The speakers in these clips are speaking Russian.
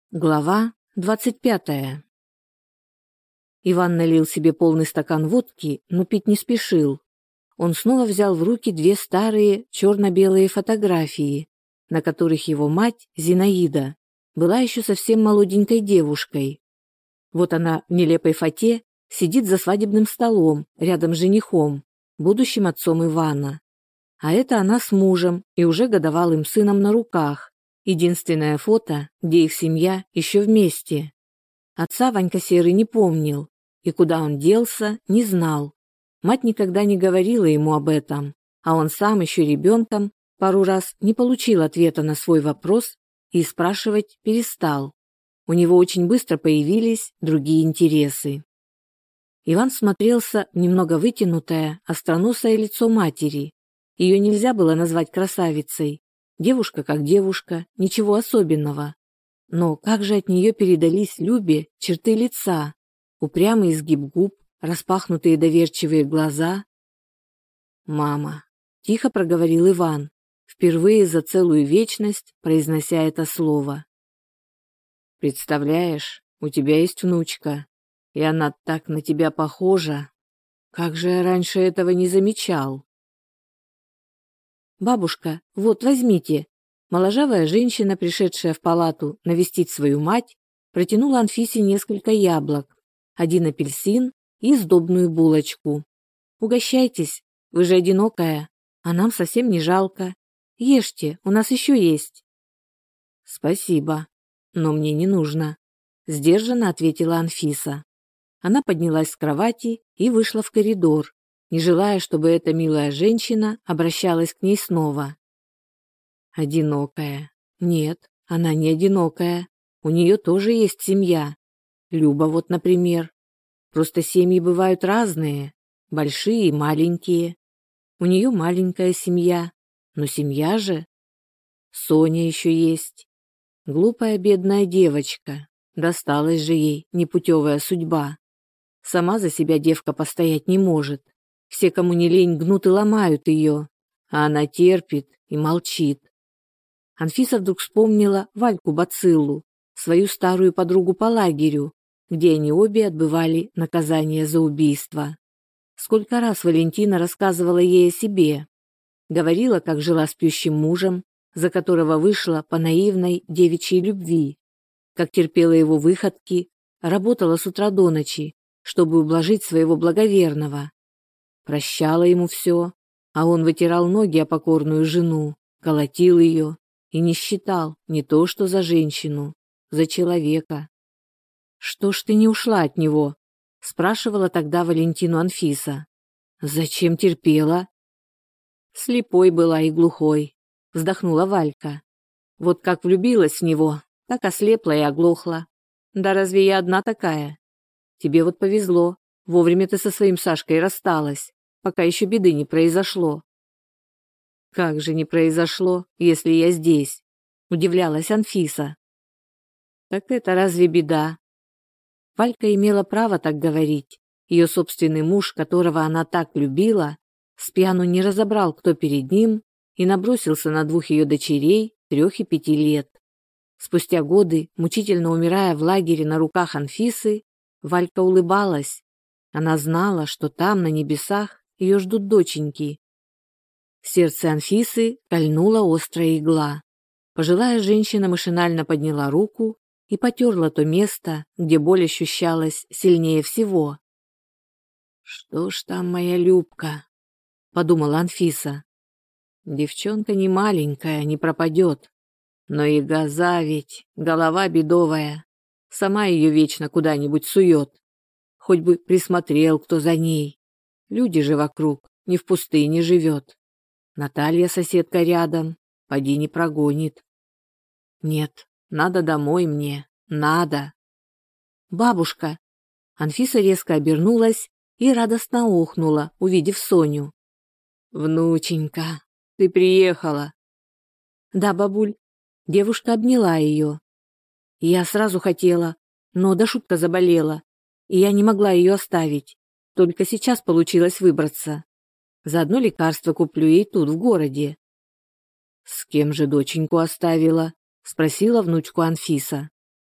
Глава 25. Иван налил себе полный стакан водки, но пить не спешил. Он снова взял в руки две старые черно-белые фотографии, на которых его мать, Зинаида, была еще совсем молоденькой девушкой. Вот она в нелепой фате сидит за свадебным столом рядом с женихом, будущим отцом Ивана. А это она с мужем и уже годовалым сыном на руках. Единственное фото, где их семья еще вместе. Отца Ванька Серый не помнил, и куда он делся, не знал. Мать никогда не говорила ему об этом, а он сам еще ребенком пару раз не получил ответа на свой вопрос и спрашивать перестал. У него очень быстро появились другие интересы. Иван смотрелся в немного вытянутое, остроносое лицо матери. Ее нельзя было назвать красавицей. Девушка как девушка, ничего особенного. Но как же от нее передались Любе черты лица, упрямый изгиб губ, распахнутые доверчивые глаза. «Мама», — тихо проговорил Иван, впервые за целую вечность произнося это слово. «Представляешь, у тебя есть внучка, и она так на тебя похожа. Как же я раньше этого не замечал?» «Бабушка, вот возьмите». Моложавая женщина, пришедшая в палату навестить свою мать, протянула Анфисе несколько яблок, один апельсин и сдобную булочку. «Угощайтесь, вы же одинокая, а нам совсем не жалко. Ешьте, у нас еще есть». «Спасибо, но мне не нужно», — сдержанно ответила Анфиса. Она поднялась с кровати и вышла в коридор, не желая, чтобы эта милая женщина обращалась к ней снова. Одинокая. Нет, она не одинокая. У нее тоже есть семья. Люба вот, например. Просто семьи бывают разные, большие и маленькие. У нее маленькая семья, но семья же. Соня еще есть. Глупая бедная девочка. Досталась же ей непутевая судьба. Сама за себя девка постоять не может. Все, кому не лень, гнут и ломают ее, а она терпит и молчит. Анфиса вдруг вспомнила Вальку Бациллу, свою старую подругу по лагерю, где они обе отбывали наказание за убийство. Сколько раз Валентина рассказывала ей о себе. Говорила, как жила с пьющим мужем, за которого вышла по наивной девичьей любви, как терпела его выходки, работала с утра до ночи, чтобы ублажить своего благоверного. Прощала ему все, а он вытирал ноги о покорную жену, колотил ее и не считал не то что за женщину, за человека. «Что ж ты не ушла от него?» — спрашивала тогда Валентину Анфиса. «Зачем терпела?» «Слепой была и глухой», — вздохнула Валька. «Вот как влюбилась в него, так ослепла и оглохла. Да разве я одна такая? Тебе вот повезло, вовремя ты со своим Сашкой рассталась, пока еще беды не произошло». «Как же не произошло, если я здесь?» — удивлялась Анфиса. «Так это разве беда?» Валька имела право так говорить. Ее собственный муж, которого она так любила, спьяну не разобрал, кто перед ним, и набросился на двух ее дочерей 3 и 5 лет. Спустя годы, мучительно умирая в лагере на руках Анфисы, Валька улыбалась. Она знала, что там, на небесах, ее ждут доченьки. Сердце Анфисы кольнула острая игла. Пожилая женщина машинально подняла руку и потерла то место, где боль ощущалась сильнее всего. «Что ж там моя Любка?» — подумала Анфиса. «Девчонка не маленькая, не пропадет. Но и газа ведь, голова бедовая. Сама ее вечно куда-нибудь сует. Хоть бы присмотрел, кто за ней. Люди же вокруг, не в пустыне живет. Наталья соседка рядом, поди не прогонит. Нет, надо домой мне, надо». «Бабушка!» Анфиса резко обернулась и радостно охнула, увидев Соню. «Внученька, ты приехала!» «Да, бабуль». Девушка обняла ее. «Я сразу хотела, но Дашутка заболела, и я не могла ее оставить. Только сейчас получилось выбраться. Заодно лекарство куплю ей тут, в городе». «С кем же доченьку оставила?» — спросила внучку Анфиса.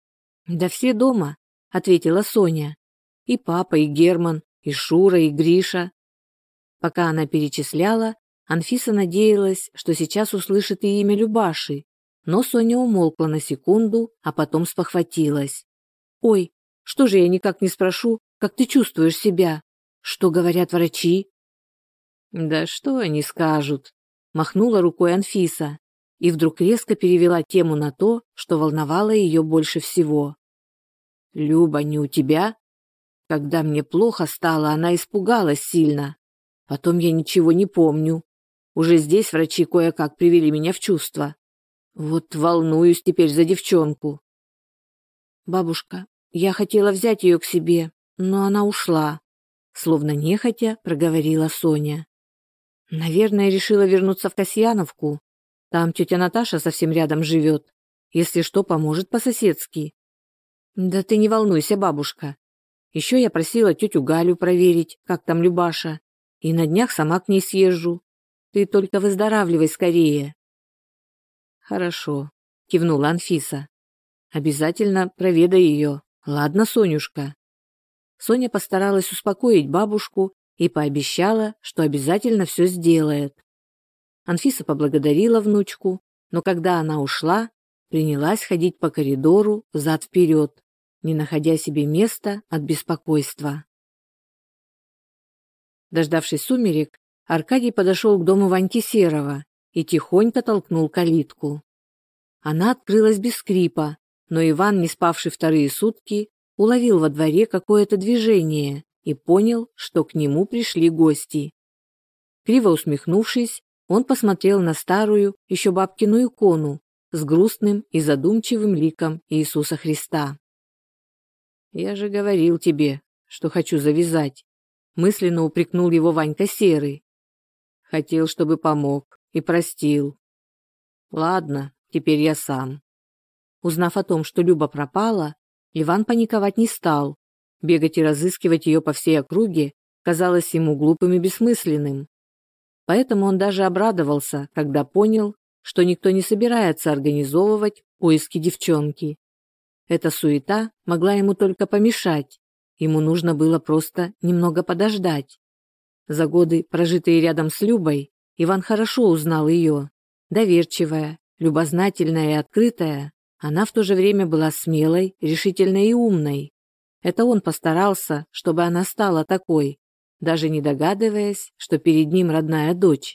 Да все дома, ответила Соня. И папа, и Герман, и Шура, и Гриша. Пока она перечисляла, Анфиса надеялась, что сейчас услышит и имя Любаши, но Соня умолкла на секунду, а потом спохватилась. «Ой, что же я никак не спрошу, как ты чувствуешь себя? Что говорят врачи?» «Да что они скажут?» – махнула рукой Анфиса и вдруг резко перевела тему на то, что волновало ее больше всего. «Люба, не у тебя?» Когда мне плохо стало, она испугалась сильно. Потом я ничего не помню. Уже здесь врачи кое-как привели меня в чувство. Вот волнуюсь теперь за девчонку. Бабушка, я хотела взять ее к себе, но она ушла. Словно нехотя проговорила Соня. Наверное, решила вернуться в Касьяновку. Там тетя Наташа совсем рядом живет. Если что, поможет по-соседски. Да ты не волнуйся, бабушка. Еще я просила тетю Галю проверить, как там Любаша, и на днях сама к ней съезжу. Ты только выздоравливай скорее. Хорошо, кивнула Анфиса. Обязательно проведай ее. Ладно, Сонюшка. Соня постаралась успокоить бабушку и пообещала, что обязательно все сделает. Анфиса поблагодарила внучку, но когда она ушла, принялась ходить по коридору взад-вперед, не находя себе места от беспокойства. Дождавшись сумерек, Аркадий подошел к дому Ваньки Серова и тихонько толкнул калитку. Она открылась без скрипа, но Иван, не спавший вторые сутки, уловил во дворе какое-то движение и понял, что к нему пришли гости. Криво усмехнувшись, он посмотрел на старую, еще бабкину икону с грустным и задумчивым ликом Иисуса Христа. «Я же говорил тебе, что хочу завязать», — мысленно упрекнул его Ванька Серый. «Хотел, чтобы помог и простил. Ладно, теперь я сам». Узнав о том, что Люба пропала, Иван паниковать не стал. Бегать и разыскивать ее по всей округе казалось ему глупым и бессмысленным. Поэтому он даже обрадовался, когда понял, что никто не собирается организовывать поиски девчонки. Эта суета могла ему только помешать. Ему нужно было просто немного подождать. За годы, прожитые рядом с Любой, Иван хорошо узнал ее. Доверчивая, любознательная и открытая, она в то же время была смелой, решительной и умной. Это он постарался, чтобы она стала такой, даже не догадываясь, что перед ним родная дочь.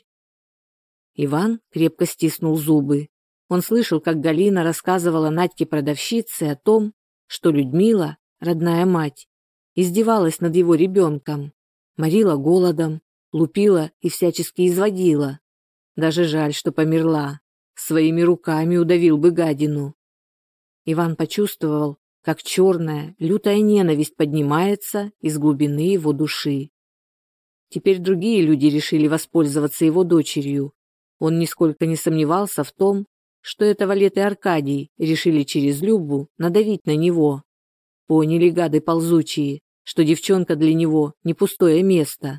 Иван крепко стиснул зубы. Он слышал, как Галина рассказывала Надьке-продавщице о том, что Людмила, родная мать, издевалась над его ребенком, морила голодом, лупила и всячески изводила. Даже жаль, что померла. Своими руками удавил бы гадину. Иван почувствовал, как черная, лютая ненависть поднимается из глубины его души. Теперь другие люди решили воспользоваться его дочерью. Он нисколько не сомневался в том, что это Валет и Аркадий решили через Любу надавить на него. Поняли, гады ползучие, что девчонка для него не пустое место.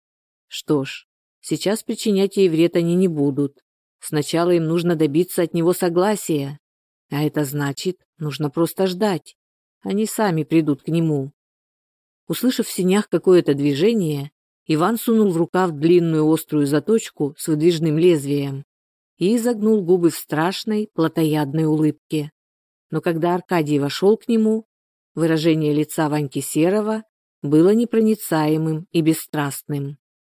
Что ж, сейчас причинять ей вред они не будут. Сначала им нужно добиться от него согласия. А это значит, нужно просто ждать. Они сами придут к нему. Услышав в сенях какое-то движение, Иван сунул в рукав длинную острую заточку с выдвижным лезвием и изогнул губы в страшной, плотоядной улыбке. Но когда Аркадий вошел к нему, выражение лица Ваньки Серого было непроницаемым и бесстрастным.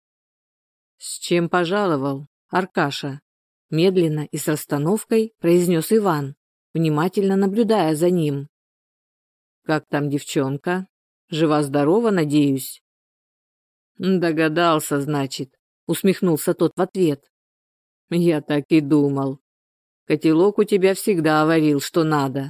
«С чем пожаловал, Аркаша?» — медленно и с расстановкой произнес Иван, внимательно наблюдая за ним. «Как там девчонка? Жива-здорова, надеюсь?» «Догадался, значит», — усмехнулся тот в ответ. «Я так и думал. Котелок у тебя всегда варил, что надо».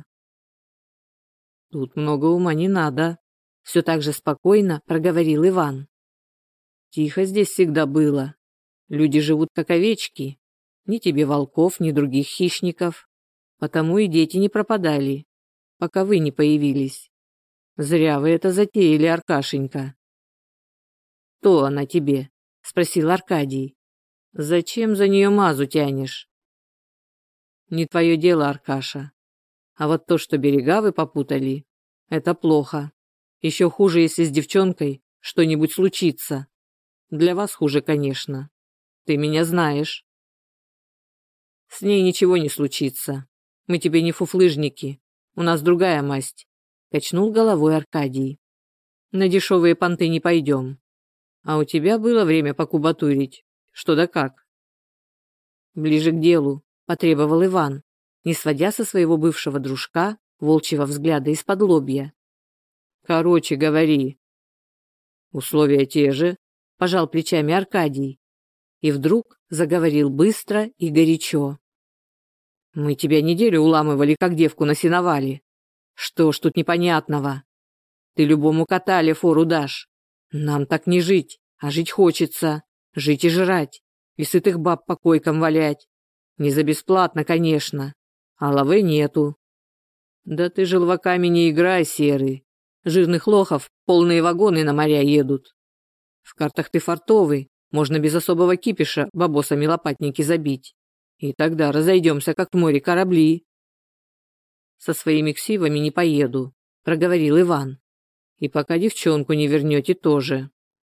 «Тут много ума не надо», — все так же спокойно проговорил Иван. «Тихо здесь всегда было. Люди живут как овечки. Ни тебе волков, ни других хищников. Потому и дети не пропадали, пока вы не появились. Зря вы это затеяли, Аркашенька». «Кто она тебе?» — спросил Аркадий. «Зачем за нее мазу тянешь?» «Не твое дело, Аркаша. А вот то, что берега вы попутали, это плохо. Еще хуже, если с девчонкой что-нибудь случится. Для вас хуже, конечно. Ты меня знаешь. С ней ничего не случится. Мы тебе не фуфлыжники. У нас другая масть. Качнул головой Аркадий. На дешевые понты не пойдем. А у тебя было время покубатурить. Что да как? Ближе к делу, потребовал Иван, не сводя со своего бывшего дружка волчьего взгляда из-под лобья. Короче, говори. Условия те же, пожал плечами Аркадий. И вдруг заговорил быстро и горячо. Мы тебя неделю уламывали, как девку на сеновале. Что ж тут непонятного? Ты любому катале фору дашь. Нам так не жить, а жить хочется. Жить и жрать. И сытых баб по койкам валять. Не за бесплатно, конечно. А лавы нету. Да ты желваками не играй, серый. Жирных лохов полные вагоны на моря едут. В картах ты фартовый. Можно без особого кипиша бабосами лопатники забить. И тогда разойдемся, как в море корабли. Со своими ксивами не поеду, проговорил Иван. И пока девчонку не вернете тоже.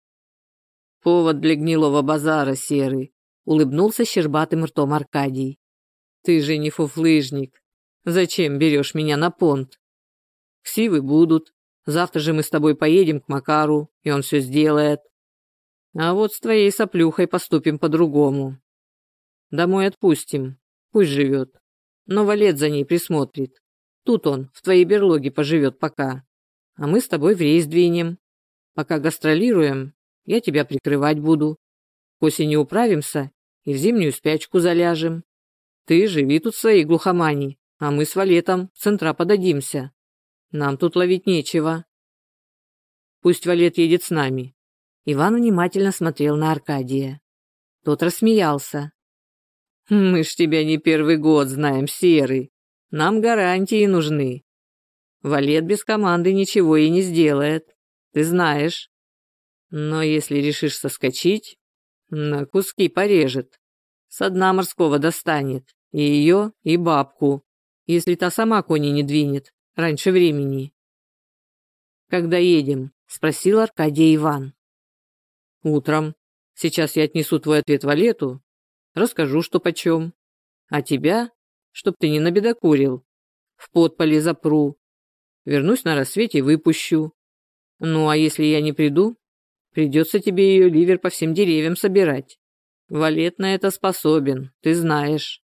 Повод для гнилого базара, серый, улыбнулся щербатым ртом Аркадий. Ты же не фуфлыжник. Зачем берешь меня на понт? Ксивы будут. Завтра же мы с тобой поедем к Макару, и он все сделает. А вот с твоей соплюхой поступим по-другому. Домой отпустим, пусть живет. Но Валет за ней присмотрит. Тут он, в твоей берлоге, поживет пока. А мы с тобой в рейс двинем. Пока гастролируем, я тебя прикрывать буду. К осени управимся и в зимнюю спячку заляжем. Ты живи тут в своей глухомани, а мы с Валетом в центра подадимся. Нам тут ловить нечего. Пусть Валет едет с нами. Иван внимательно смотрел на Аркадия. Тот рассмеялся. Мы ж тебя не первый год знаем, серый. Нам гарантии нужны. Валет без команды ничего и не сделает. Ты знаешь. Но если решишь соскочить, на куски порежет. Со дна морского достанет. И ее, и бабку. Если та сама кони не двинет раньше времени. «Когда едем?» – спросил Аркадий Иван. «Утром. Сейчас я отнесу твой ответ Валету. Расскажу, что почем. А тебя, чтоб ты не набедокурил, в подполе запру. Вернусь на рассвете и выпущу. Ну, а если я не приду, придется тебе ее ливер по всем деревьям собирать. Валет на это способен, ты знаешь».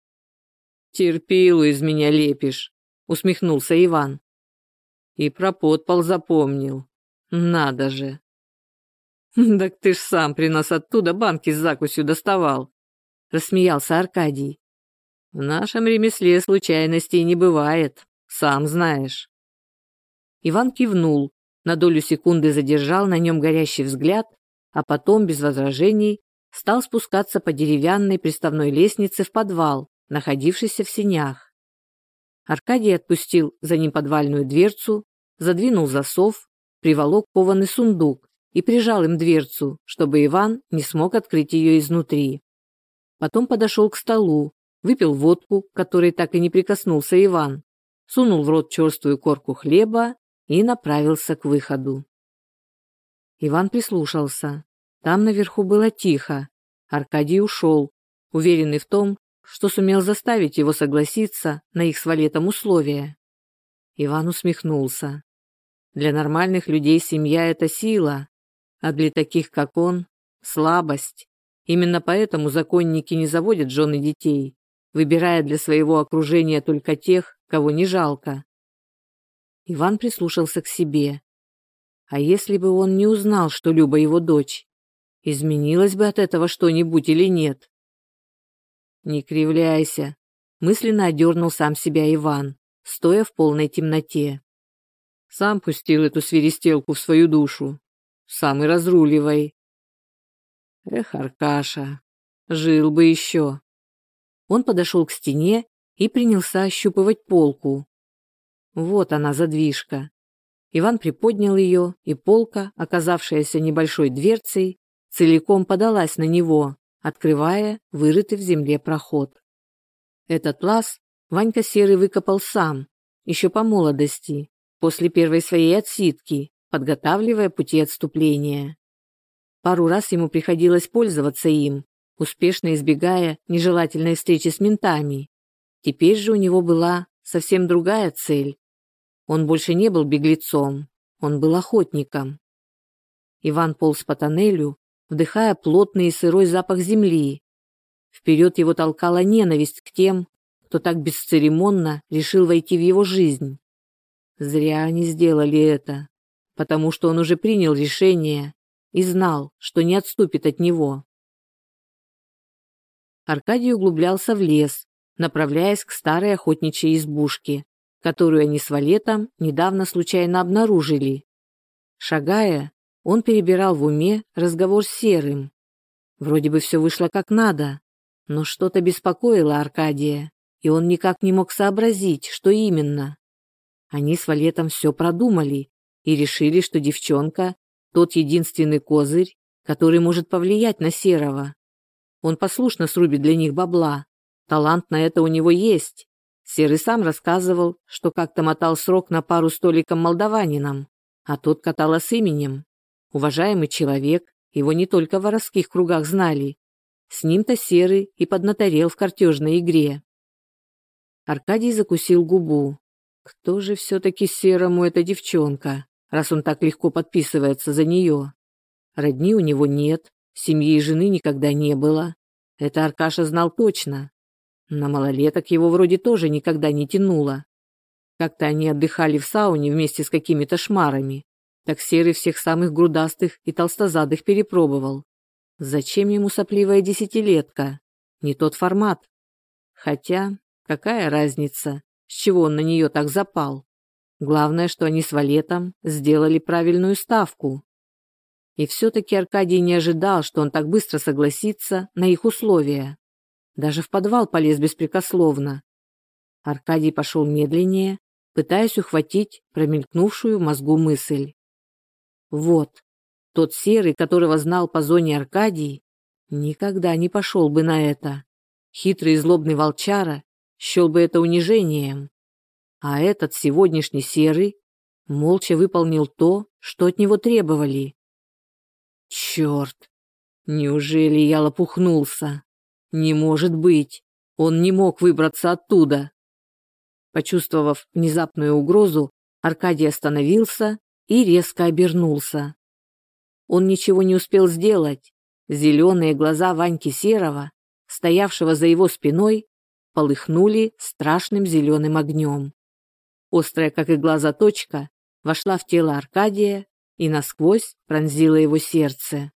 «Терпилу из меня лепишь», — усмехнулся Иван. «И про подпол запомнил. Надо же». «Так ты ж сам при нас оттуда банки с закусью доставал», — рассмеялся Аркадий. «В нашем ремесле случайностей не бывает, сам знаешь». Иван кивнул, на долю секунды задержал на нем горящий взгляд, а потом, без возражений, стал спускаться по деревянной приставной лестнице в подвал, находившийся в сенях. Аркадий отпустил за ним подвальную дверцу, задвинул засов, приволок кованый сундук и прижал им дверцу, чтобы Иван не смог открыть ее изнутри. Потом подошел к столу, выпил водку, к которой так и не прикоснулся Иван, сунул в рот черствую корку хлеба и направился к выходу. Иван прислушался. Там наверху было тихо. Аркадий ушел, уверенный в том, что сумел заставить его согласиться на их с Валетом условия. Иван усмехнулся. Для нормальных людей семья – это сила, а для таких, как он, слабость. Именно поэтому законники не заводят жен и детей, выбирая для своего окружения только тех, кого не жалко. Иван прислушался к себе. А если бы он не узнал, что Люба его дочь, изменилось бы от этого что-нибудь или нет? «Не кривляйся», — мысленно одернул сам себя Иван, стоя в полной темноте. «Сам пустил эту свиристелку в свою душу. Сам и разруливай». Эх, Аркаша, жил бы еще. Он подошел к стене и принялся ощупывать полку. Вот она, задвижка. Иван приподнял ее, и полка, оказавшаяся небольшой дверцей, целиком подалась на него, открывая вырытый в земле проход. Этот лаз Ванька Серый выкопал сам, еще по молодости, после первой своей отсидки, подготавливая пути отступления. Пару раз ему приходилось пользоваться им, успешно избегая нежелательной встречи с ментами. Теперь же у него была совсем другая цель. Он больше не был беглецом, он был охотником. Иван полз по тоннелю, вдыхая плотный и сырой запах земли. Вперед его толкала ненависть к тем, кто так бесцеремонно решил войти в его жизнь. Зря они сделали это, потому что он уже принял решение и знал, что не отступит от него. Аркадий углублялся в лес, направляясь к старой охотничьей избушке, которую они с Валетом недавно случайно обнаружили. Шагая, он перебирал в уме разговор с Серым. Вроде бы все вышло как надо, но что-то беспокоило Аркадия, и он никак не мог сообразить, что именно. Они с Валетом все продумали и решили, что девчонка – тот единственный козырь, который может повлиять на Серого. Он послушно срубит для них бабла. Талант на это у него есть. Серый сам рассказывал, что как-то мотал срок на пару столиком молдаванином, а тот катала с именем. Уважаемый человек, его не только в воровских кругах знали. С ним-то Серый и поднаторел в картежной игре. Аркадий закусил губу. Кто же все-таки Серому эта девчонка, раз он так легко подписывается за нее? Родни у него нет, семьи и жены никогда не было. Это Аркаша знал точно. На малолеток его вроде тоже никогда не тянуло. Как-то они отдыхали в сауне вместе с какими-то шмарами. Так Серый всех самых грудастых и толстозадых перепробовал. Зачем ему сопливая десятилетка? Не тот формат. Хотя, какая разница, с чего он на нее так запал? Главное, что они с Валетом сделали правильную ставку. И все-таки Аркадий не ожидал, что он так быстро согласится на их условия. Даже в подвал полез беспрекословно. Аркадий пошел медленнее, пытаясь ухватить промелькнувшую в мозгу мысль. Вот, тот Серый, которого знал по зоне Аркадий, никогда не пошел бы на это. Хитрый и злобный волчара счел бы это унижением. А этот сегодняшний Серый молча выполнил то, что от него требовали. Черт! Неужели я лопухнулся? Не может быть! Он не мог выбраться оттуда. Почувствовав внезапную угрозу, Аркадий остановился и резко обернулся. Он ничего не успел сделать. Зеленые глаза Ваньки Серого, стоявшего за его спиной, полыхнули страшным зеленым огнем. Острая, как игла заточка, вошла в тело Аркадия и насквозь пронзила его сердце.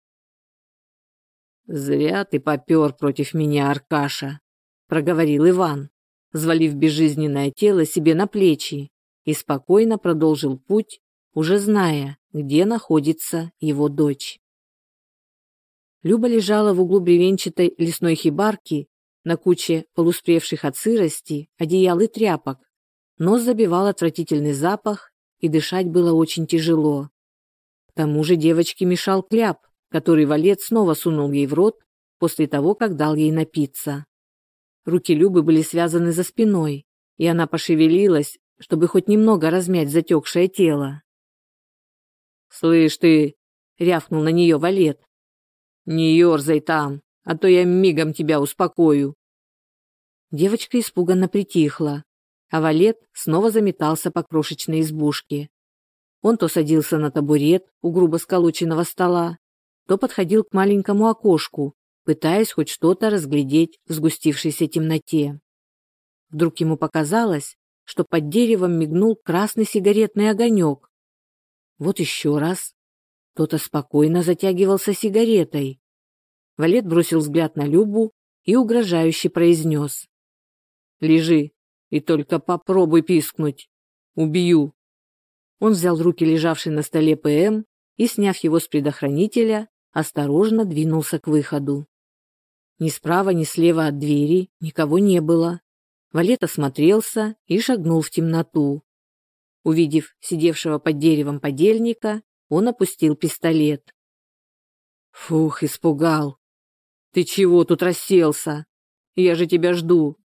«Зря ты попер против меня, Аркаша», — проговорил Иван, взвалив безжизненное тело себе на плечи, и спокойно продолжил путь, уже зная, где находится его дочь. Люба лежала в углу бревенчатой лесной хибарки на куче полуспревших от сырости одеял и тряпок. Нос забивал отвратительный запах, и дышать было очень тяжело. К тому же девочке мешал кляп, который Валет снова сунул ей в рот после того, как дал ей напиться. Руки Любы были связаны за спиной, и она пошевелилась, чтобы хоть немного размять затекшее тело. «Слышь ты!» — рявкнул на нее Валет. «Не ерзай там, а то я мигом тебя успокою». Девочка испуганно притихла, а Валет снова заметался по крошечной избушке. Он то садился на табурет у грубо сколоченного стола, то подходил к маленькому окошку, пытаясь хоть что-то разглядеть в сгустившейся темноте. Вдруг ему показалось, что под деревом мигнул красный сигаретный огонек. Вот еще раз. Кто-то спокойно затягивался сигаретой. Валет бросил взгляд на Любу и угрожающе произнес: «Лежи и только попробуй пискнуть. Убью». Он взял в руки лежавший на столе ПМ и, сняв его с предохранителя, осторожно двинулся к выходу. Ни справа, ни слева от двери никого не было. Валет осмотрелся и шагнул в темноту. Увидев сидевшего под деревом подельника, он опустил пистолет. «Фух, испугал. Ты чего тут расселся? Я же тебя жду.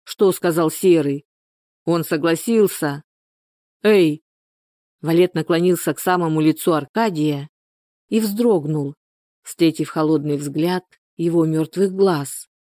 Что сказал Серый? Он согласился. Эй! Валет наклонился к самому лицу Аркадия и вздрогнул, встретив холодный взгляд его мертвых глаз.